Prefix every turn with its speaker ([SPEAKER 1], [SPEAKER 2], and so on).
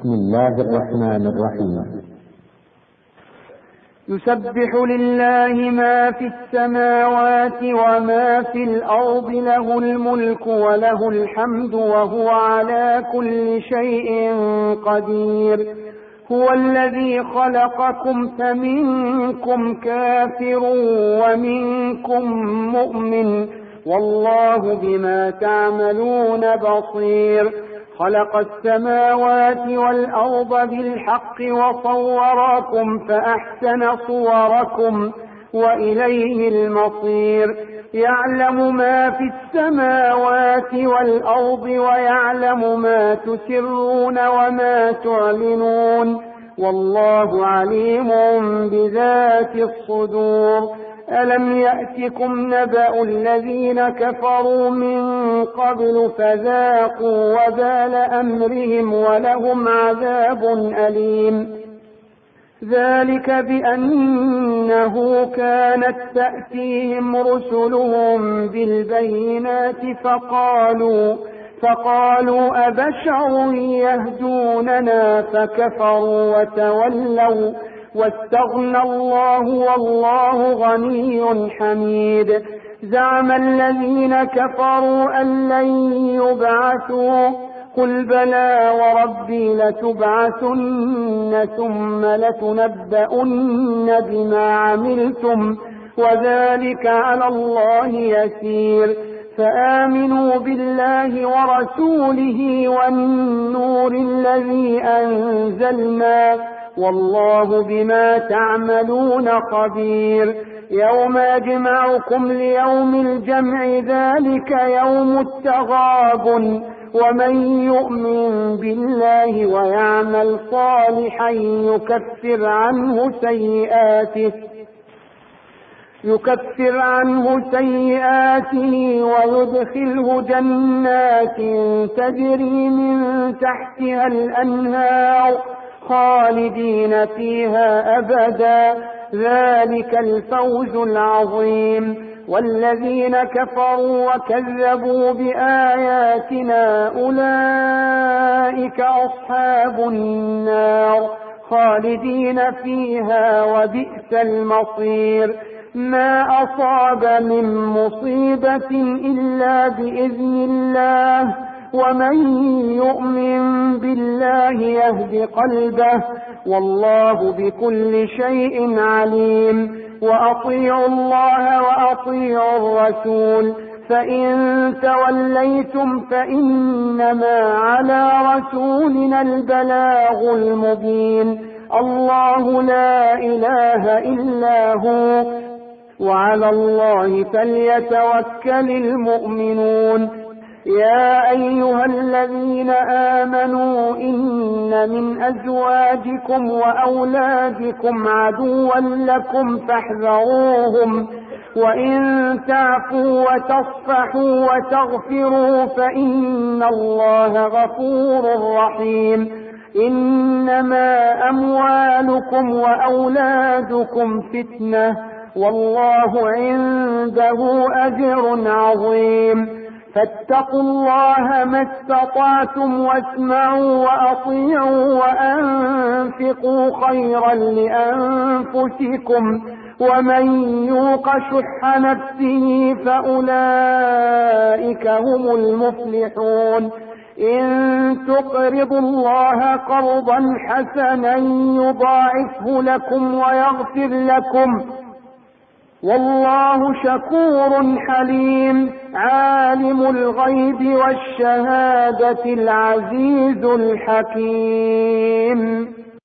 [SPEAKER 1] بسم الله الرحمن الرحيم.
[SPEAKER 2] يسبح لله ما في السماوات وما في الأرض، له الملك وله الحمد وهو على كل شيء قدير. هو الذي خلقكم فمنكم كافر ومنكم مؤمن، والله بما تعملون بصير. خلق السماوات والأرض بالحق وصوركم فأحسن صوركم وإليه المصير. يعلم ما في السماوات والأرض ويعلم ما تسرون وما تعلنون، والله عليم بذات الصدور. ألم يأتكم نبأ الذين كفروا من قبل فذاقوا وبال أمرهم ولهم عذاب أليم. ذلك بأنه كانت تأتيهم رسلهم بالبينات فقالوا أبشر يهدوننا فكفروا وتولوا واستغنى الله والله غني حميد. زعم الذين كفروا أن لن يبعثوا، قل بلى وربي لتبعثن ثم لتنبؤن بما عملتم وذلك على الله يسير. فآمنوا بالله ورسوله والنور الذي أنزلنا، والله بما تعملون خبير. يوم يجمعكم ليوم الجمع، ذلك يوم التغابن. ومن يؤمن بالله ويعمل صالحا يكفر عنه سيئاته ويدخله جنات تجري من تحتها الأنهار خالدين فيها أبدا، ذلك الفوز العظيم. والذين كفروا وكذبوا بآياتنا أولئك أصحاب النار خالدين فيها وبئس المصير. ما أصاب من مصيبة إلا بإذن الله، ومن يؤمن بالله يهد قلبه، والله بكل شيء عليم. وأطيعوا الله وأطيعوا الرسول، فإن توليتم فإنما على رسولنا البلاغ المبين. الله لا إله إلا هو، وعلى الله فليتوكل المؤمنون. يا أيها الذين آمنوا إن من أزواجكم وأولادكم عدوا لكم فاحذروهم، وإن تعفوا وتصفحوا وتغفروا فإن الله غفور رحيم. إنما أموالكم وأولادكم فتنة، والله عنده أجر عظيم. فاتقوا الله ما استطعتم واسمعوا وأطيعوا وأنفقوا خيرا لأنفسكم، ومن يوق شح نفسه فأولئك هم المفلحون. إن تقرضوا الله قرضا حسنا يضاعفه لكم ويغفر لكم، والله شكور حليم. عالم الغيب والشهادة العزيز الحكيم.